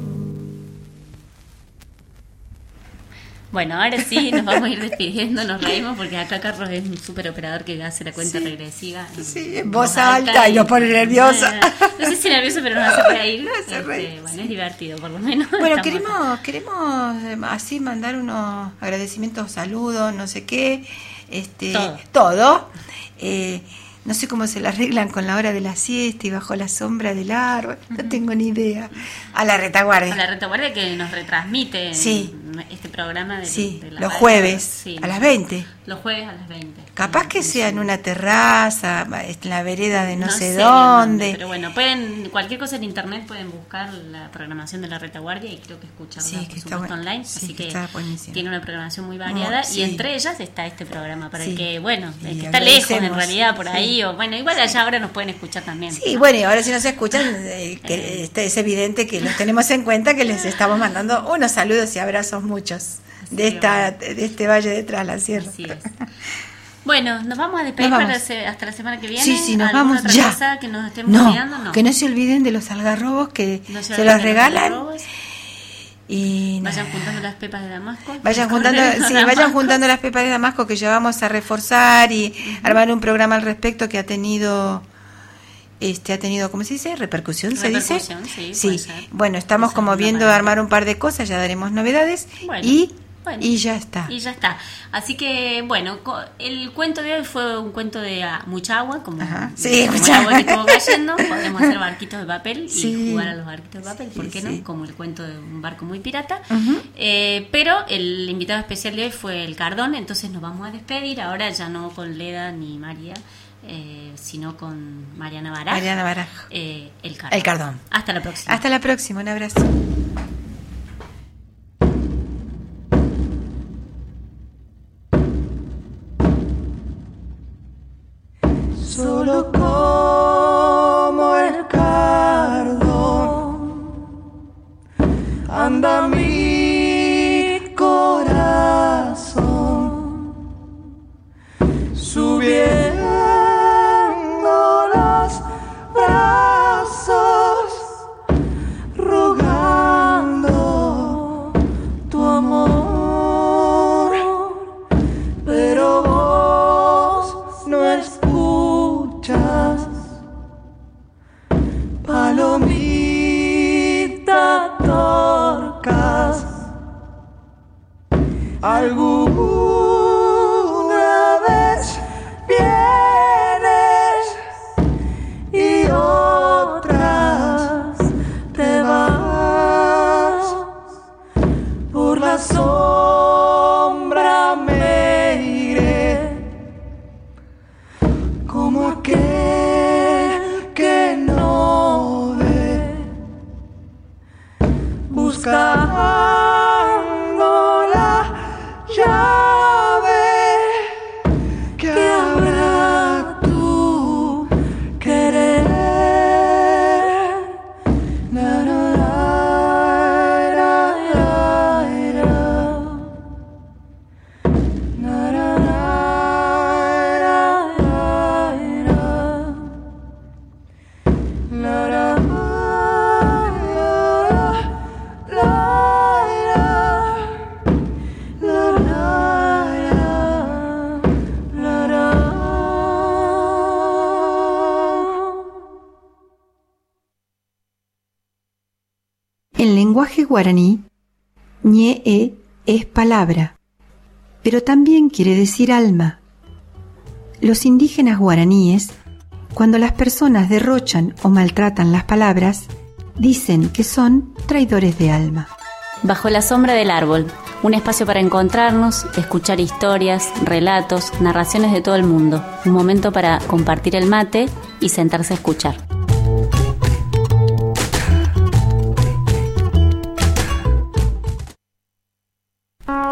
Bueno, ahora sí nos vamos a ir despidiendo, nos reímos porque acá Carlos es un súper operador que hace la cuenta Sí. regresiva. Sí, en voz alta y nos pone nerviosa. No sé si nervioso, pero nos hace reír. Nos hace Este, reír, bueno, sí. es divertido, por lo menos. Bueno, Estamos queremos, acá. queremos eh, así mandar unos agradecimientos, saludos, no sé qué, este, Todo. todo. Eh, no sé cómo se la arreglan con la hora de la siesta y bajo la sombra del árbol, no tengo ni idea. A la retaguardia. A la retaguardia que nos retransmite Sí. este programa de, Sí, de la los radio. jueves Sí. a las veinte. Los jueves a las veinte. Capaz que sea en una terraza, en la vereda de no, sé en dónde. Pero bueno, pueden cualquier cosa en internet pueden buscar la programación de la retaguardia y creo que escucharla Sí, por que está supuesto bueno. online, Sí, así que que, está buenísimo. tiene una programación muy variada Oh, sí. y entre ellas está este programa para Sí. el que bueno, Y el que está lejos en agradecemos, realidad por sí. ahí o bueno, igual allá ahora nos pueden escuchar también. Sí, bueno, y ahora si nos escuchan, eh, que este, es evidente que los tenemos en cuenta, que les estamos mandando unos saludos y abrazos muchos de Así esta es. de este valle de Tras la Sierra. Así es. Bueno, nos vamos a despedir Nos para vamos. se- hasta la semana que viene. Sí, sí, nos ¿Alguna vamos otra ya. cosa que nos estemos No, olvidando? No, que no se olviden de los algarrobos que No se, olviden los de regalan algarrobos. y Vayan nada. juntando las pepas de Damasco. Vayan juntando, Corren sí, a vayan Damasco. juntando las pepas de Damasco que ya vamos a reforzar y armar un programa al respecto que ha tenido este ha tenido, ¿cómo se dice? Repercusión, se dice. Repercusión, sí, puede ser. Bueno, estamos Esa como es una viendo manera. armar un par de cosas, ya daremos novedades Bueno, y bueno. y ya está. Y ya está. Así que, bueno, co- el cuento de hoy fue un cuento de ah, mucha agua, como, Ajá. Sí, como mucha el agua que agua. estuvo cayendo. Podemos hacer barquitos de papel y Sí. jugar a los barquitos de papel, ¿por Sí, qué sí. no? Como el cuento de un barco muy pirata. Ujú. Eh, pero el invitado especial de hoy fue el Cardón, entonces nos vamos a despedir. Ahora ya no con Leda ni María, eh, sino con Mariana Baraj. Mariana Barajo. Eh, el Cardón. El Cardón. Hasta la próxima. Hasta la próxima, un abrazo. Solo como el cardo anda mi corazón subiendo palomita torcas. Alguna vez vienes y otras te vas. Por la sombra me iré como aquel que no ve, buscando la llave que habrá tu querer. Na, na, na, na, na, na, na, na, na, na, En lenguaje guaraní, ñe-e es palabra, pero también quiere decir alma. Los indígenas guaraníes, cuando las personas derrochan o maltratan las palabras, dicen que son traidores de alma. Bajo la sombra del árbol, un espacio para encontrarnos, escuchar historias, relatos, narraciones de todo el mundo. Un momento para compartir el mate y sentarse a escuchar.